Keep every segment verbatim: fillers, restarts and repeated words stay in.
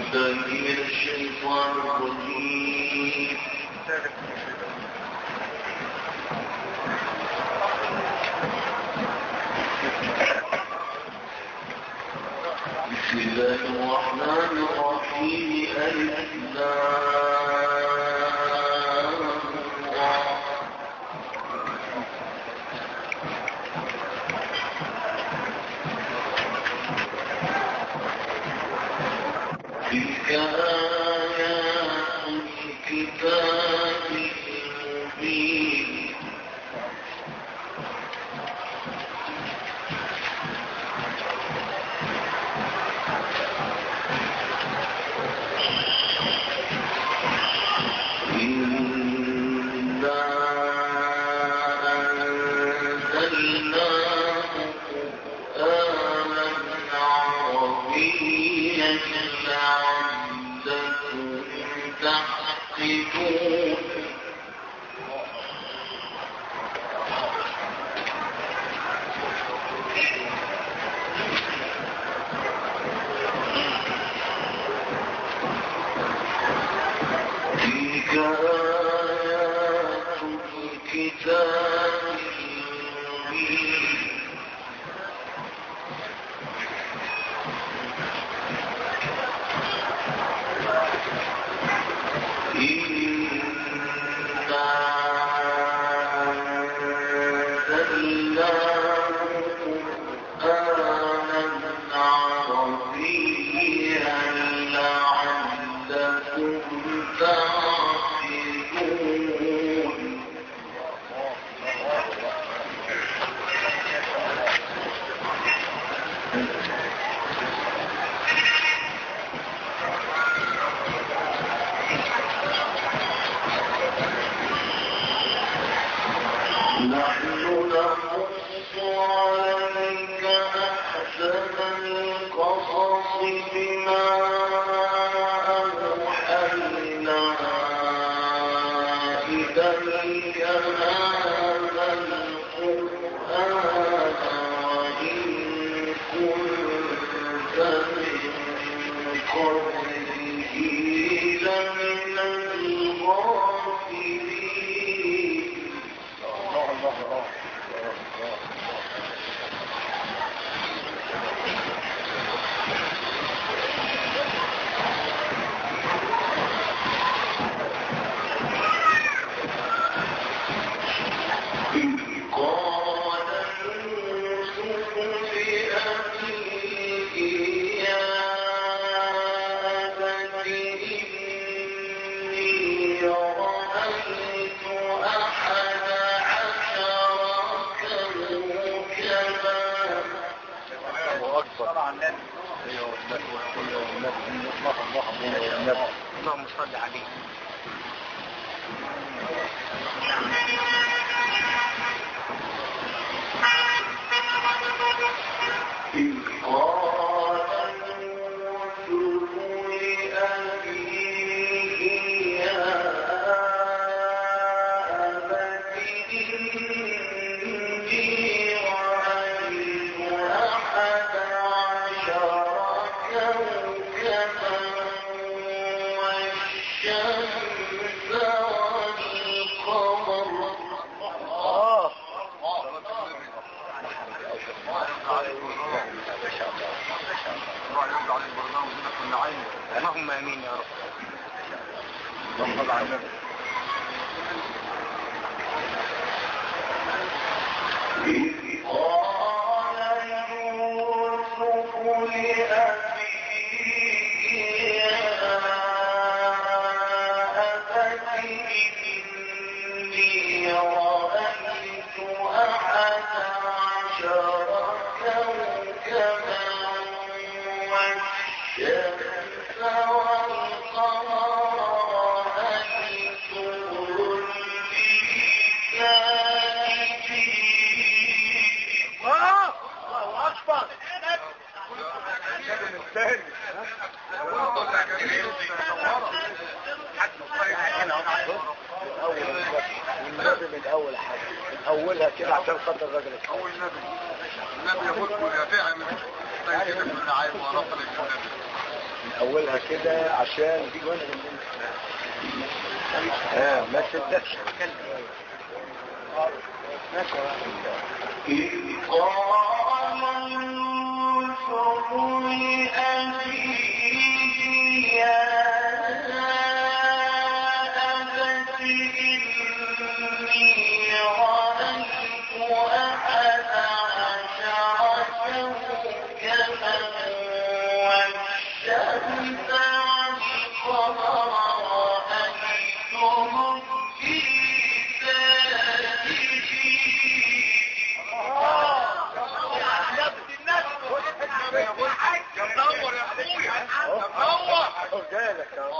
بسم الله الرحمن الرحيم. ألف تلك آيات الكتاب المبين. إنا أنزلناه قرآنا عربيا لعلكم تعقلون. تلك آيات الكتاب المبين. إنا أنزلناه قرآنا عربيا لعلكم تعقلون. نحن نقص عليك أحسن القصص بما أوحينا إليك هذا القرآن وإن كنت من قبله لمن الغافلين. إذ قال يوسف لأبيه يا أبت إني رأيت أحد عشر كوكبا. اللهم صل عليه. إذ قال يوسف لأبيه يا أبت إني رأيت أحد عشر كوكبا والشمس والقمر. اللهم امين يا رب. اللهم امين. إذ قال يوسف لأبيه يا أبت إني رأيت أحد عشر كوكبا والشمس والقمر رأيتهم لي ساجدين. الله أكبر. والنبي من اول حاجه من اولها كده عشان خاطر الراجل اول نبي النبي يقول يا فعل طيب كده كنا عايز ورفض النبي من اولها كده عشان دي جوانب اه ما تبدأش إذ قال يوسف لأبيه يا أبت إني رأيت أحد عشر كوكبا والشمس والقمر رأيتهم لي دور يا اخويا دور جالك اه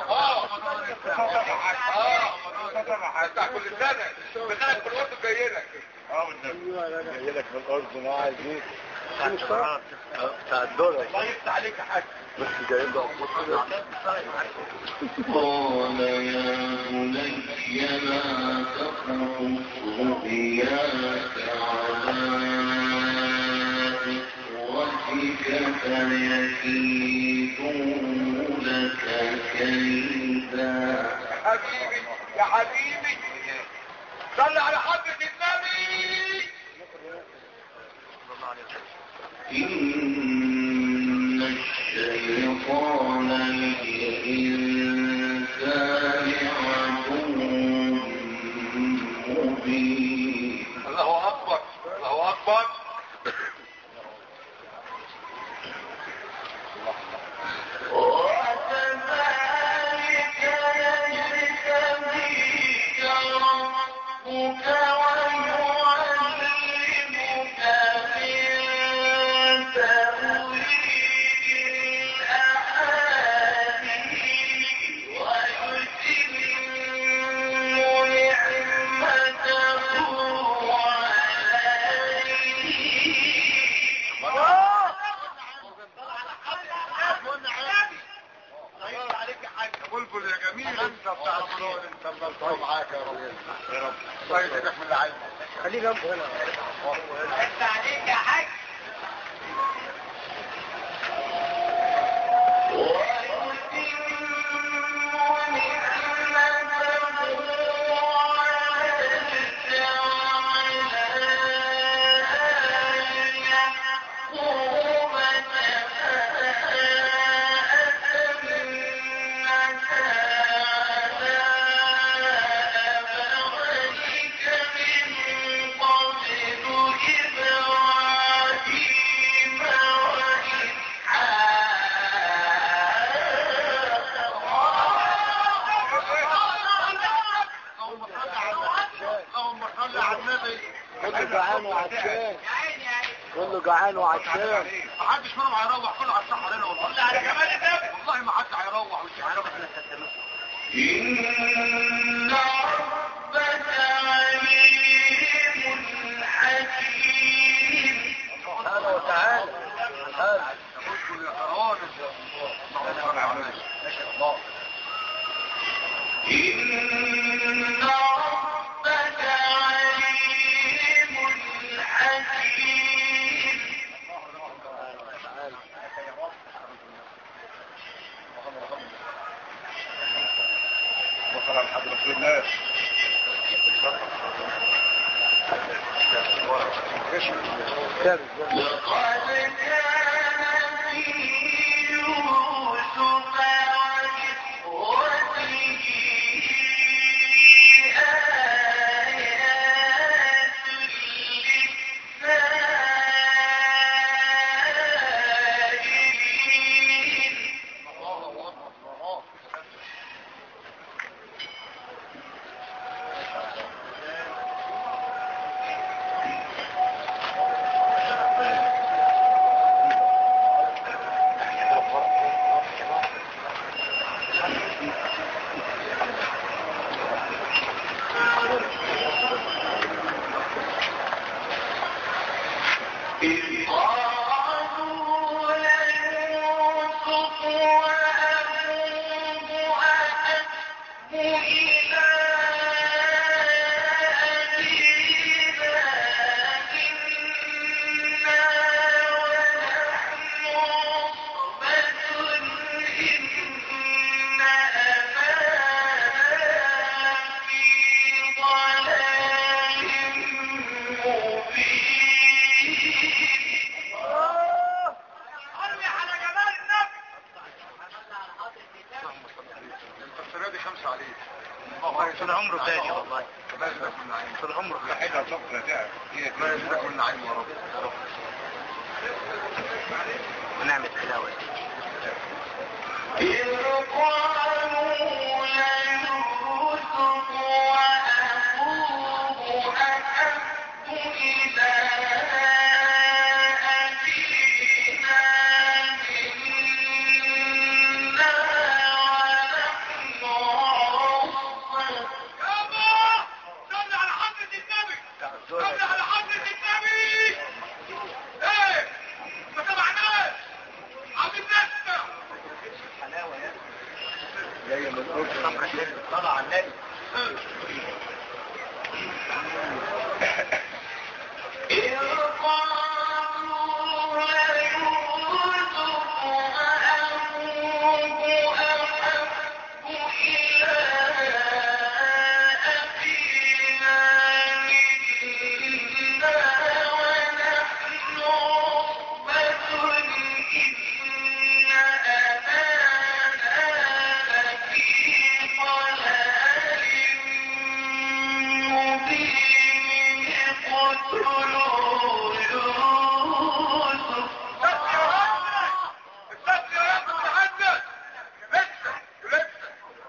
بتاع كل سنه بتاع كل وقت جاي لك اه والنبي جاي لك من الارض انا عايز ايه بتاع الدورة الله يفتح عليك يا حاج بس جاي له قال يا بني لا تقصص رؤياك على إخوتك فيكيدوا لك كيدا. حبيبي يا حبيبي صل على حضرة النبي. إن الشيطان للإنسان عدو مبين. الله أكبر الله أكبر. وكذلك يجتبيك ربك ويعلمك من تأويل الأحاديث ويتم نعمته بلبل يا جميل انت بتاع رمضان انت الله معاك يا رب يا رب الله يزيدك من العلم. خليه جنبه هنا انت عليك يا حاج. كله جعان وعطشان كله جعان وعطشان محدش منهم هيروح كله على الصحة لنا والله. والله على جمال النبي والله ما حد هيروح وش هيروح. إن ربك عليم حكيم. سبحانه وتعالى هذا تقول يا كرام إن ربك عليم حكيم. وصل على حد رسول الله. لقد كان في يوسف وإخوته آيات للسائلين. إذ قالوا ليوسف وأخوه أحب إلى أبينا منا ونحن عصبة إن ارمي على جمال النبي. انت السنه دي خمسه عليك. طول عمره تاني والله. الله يزيدك من النعيم. طول عمره لا حاجه صفرا تعب. الله يزيدك من النعيم يا رب. ونعمل تلاوة. إذ قالوا ليوسف وأخوه أحب إلى أبينا منا ونحن عصبة. يابا صلي على حضرة النبي. صلي على حضرة النبي. ايه ما سمعناش. عم النسمة. حلاوة يا جاية من الأردن. صبر حلو طلع على النبي. إذ قالوا ليوسف وأخوه أحب إلى أبينا منا ونحن عصبة إن أبانا لفي ضلال مبين اقتلوا يوسف. بس يا رب. بس يا رب تهدد. لسه لسه.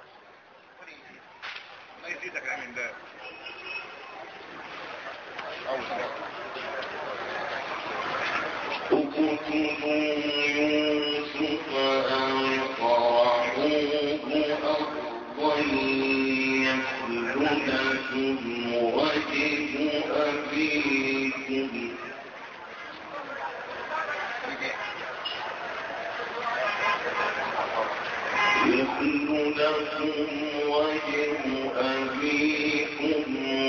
ما يزيدك يا من ده. أول ده. اقتلوا يوسف أو اطرحوه أرضا يخل لكم وجه أبيكم. يخل لكم وجه أبيكم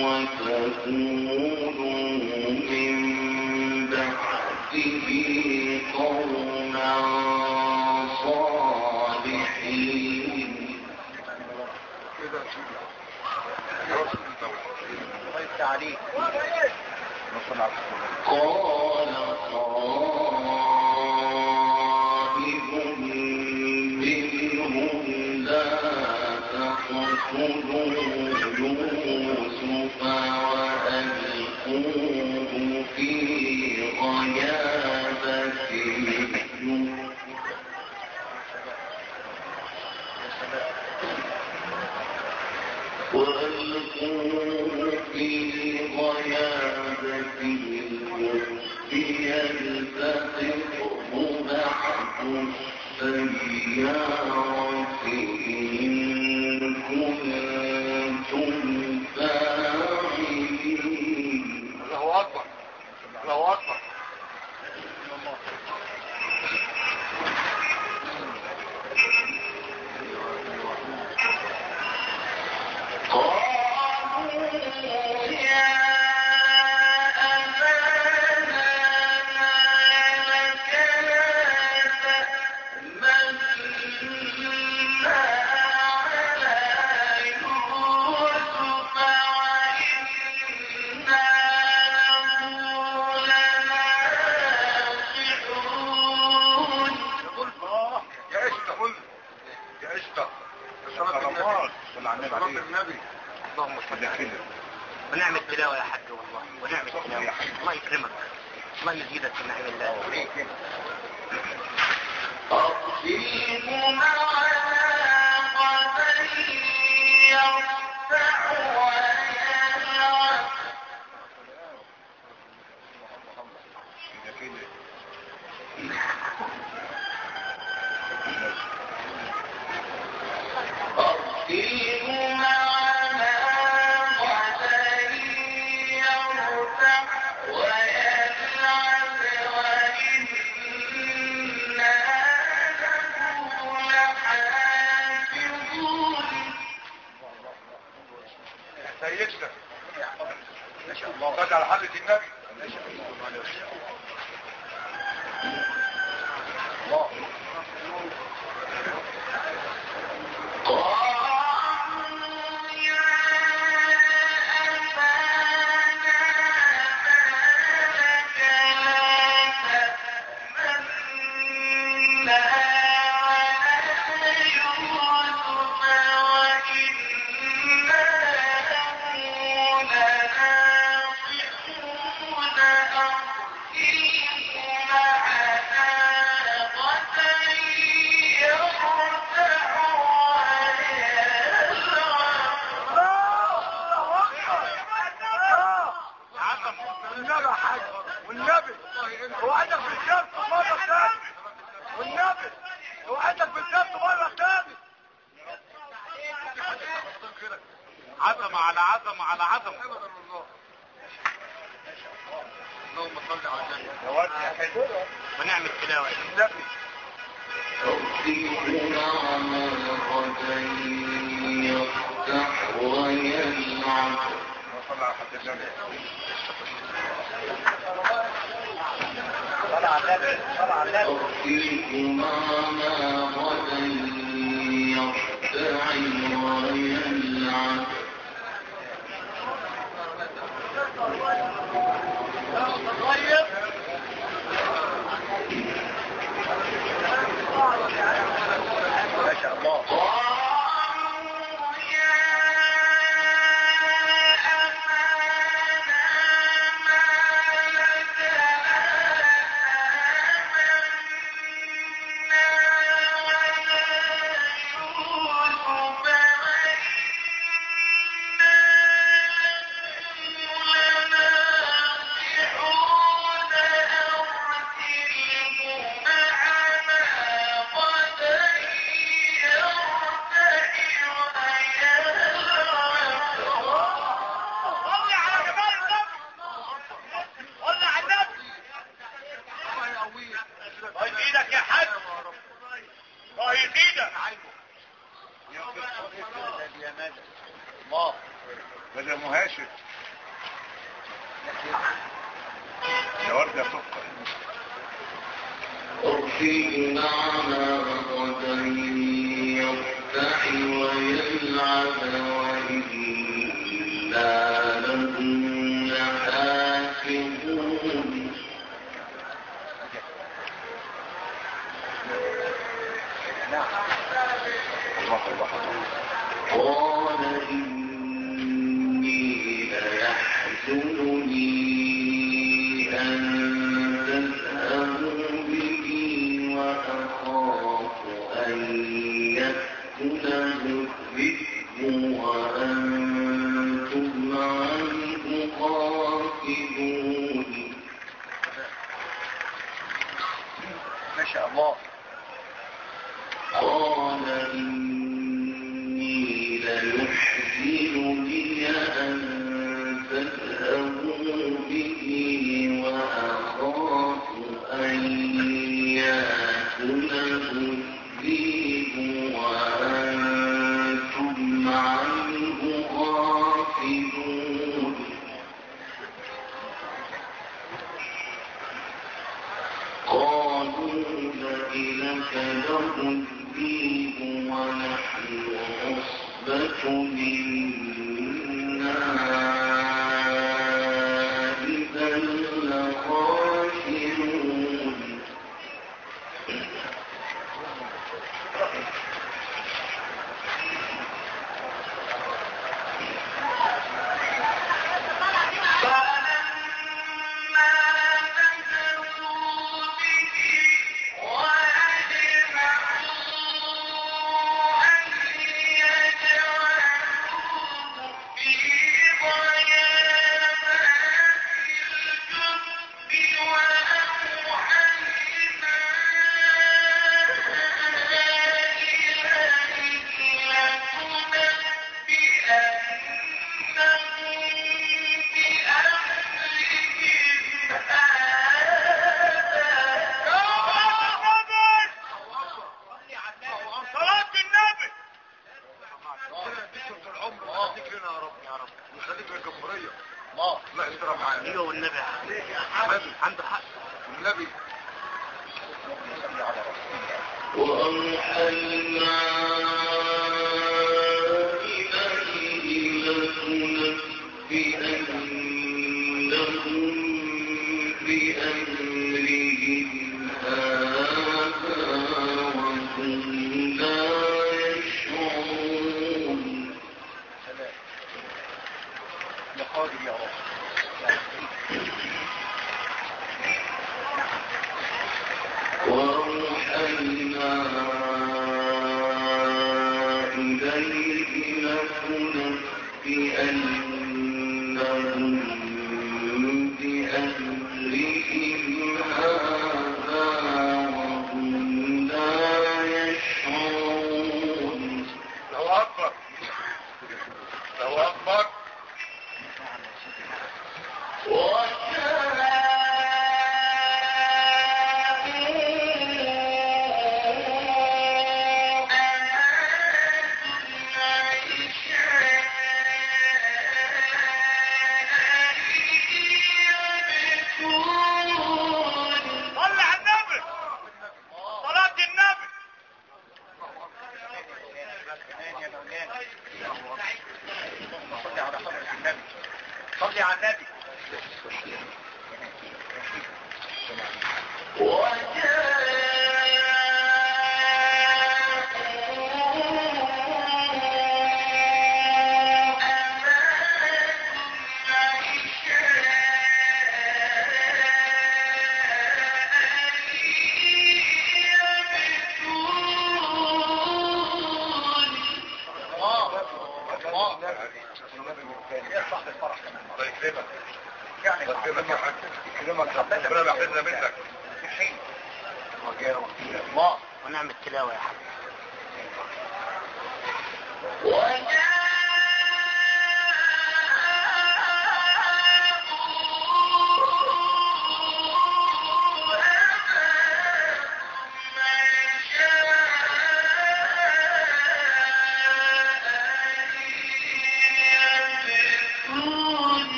وتكونوا من بعده قوما صالحين. كده شيء. خلاص انت الله يفتح عليك. نصل على قال قائل منهم لا تقتلوا يوسف وألقوه في غيابة الجب. وألقوه في غيابة الجب يلتقطه بعض السيارة إن كنتم فاعلين. الله أكبر. الله أكبر. قالوا يا أبانا ما لك لا تأمنا على يوسف وإنا له لناصحون. يا قشطة قل. يا قشطة. صلاة النبي. صلاة النبي. اللهم صل على النبي. ونعمل تلاوة يا حاج والله. ونعمل تلاوة. الله يكرمك. الله يزيدك من نعيم الله. أرسله معنا غدا يرتع ويلعب. أرسله معنا غدا يرتع ويلعب وإنا له لحافظون. سيدنا ما شاء الله. صلي على حضرة النبي. ما شاء الله. الله حياتك بالظبط مرة تاني. عظمة على عظمة على عظمة. اللهم صل على النبي. يا واد يا حلو. ونعمل تلاوة النبي. ربنا غدا يفتح ويلعب. صلى على حد النبي. ربكما غدا يفتح ويلعب. ما شاء الله. ايدك يا حاج. طيب ايدك. الله. بدأ مهاشم. يا ورد يا سكر. ربنا غدا يفتح ويلعب وإنا له لحافظون. قال إني ليحزنني أن تذهبوا به وأخاف أن يأكله الذئب وأنتم عنه غافلون. ما شاء الله. قال إني ليحزنني أن تذهبوا به وأخاف أن يأكله الذئب وأنتم عنه غافلون. قالوا لئن أكله الذئب ونحن عصبة إنا إذا لخاسرون. ايوه والنبي عنده حق. النبي. وأوحينا إليه لتنبئنهم بأمرهم هذا وهم لا يشعرون. يا قادر يا رب. وأوحينا إليه لتنبئنهم بأمرهم هذا وهم لا يشعرون. ونعمل تلاوة يا حبيبي.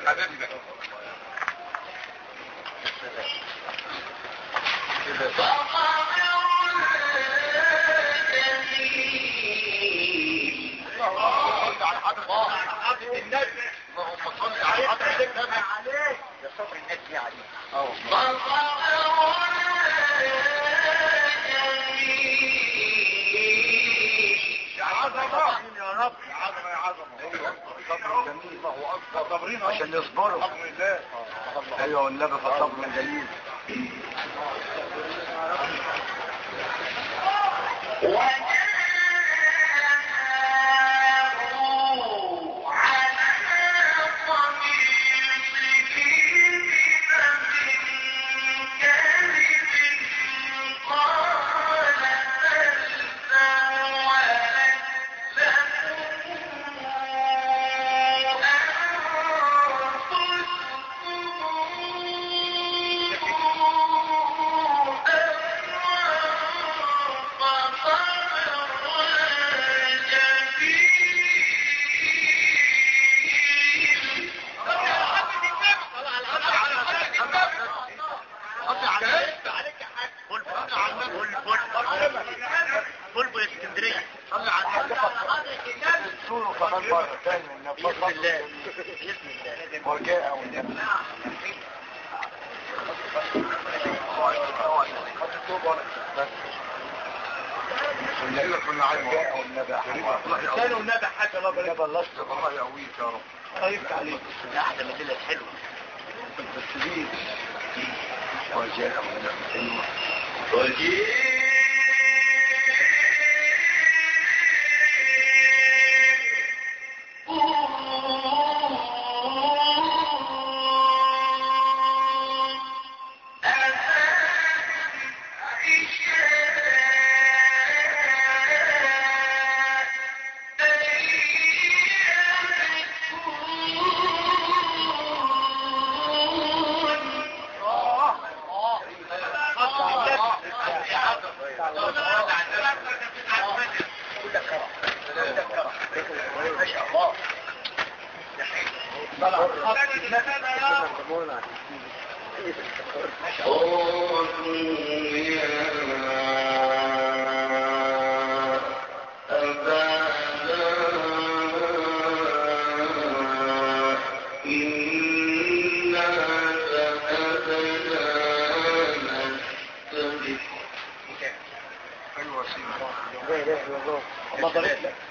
حبيبنا على حضرة النبي اللهم صل على حضرة النبي عليه يا صبر الناس دي عليه اه يا عظمة يا رب يا عظمة يا عظمة صبر جميل ما هو أكثر صبرين عشان يصبروا بحكم الله ايوه والنبي فصبر جميل بلبل اسكندريه صلي على الدكتور كمان مرة ثانية بإذن الله بإذن الله ورجاء والنبي والنبي كنا عرجاء والنبي ثاني والنبي حاجة الله بلد بلشت الله يقويك يا رب خايف عليك احلى من الليله الحلوه بس دي ورجاء والنبي ما شاء الله ايوه سيدي الله بارك لك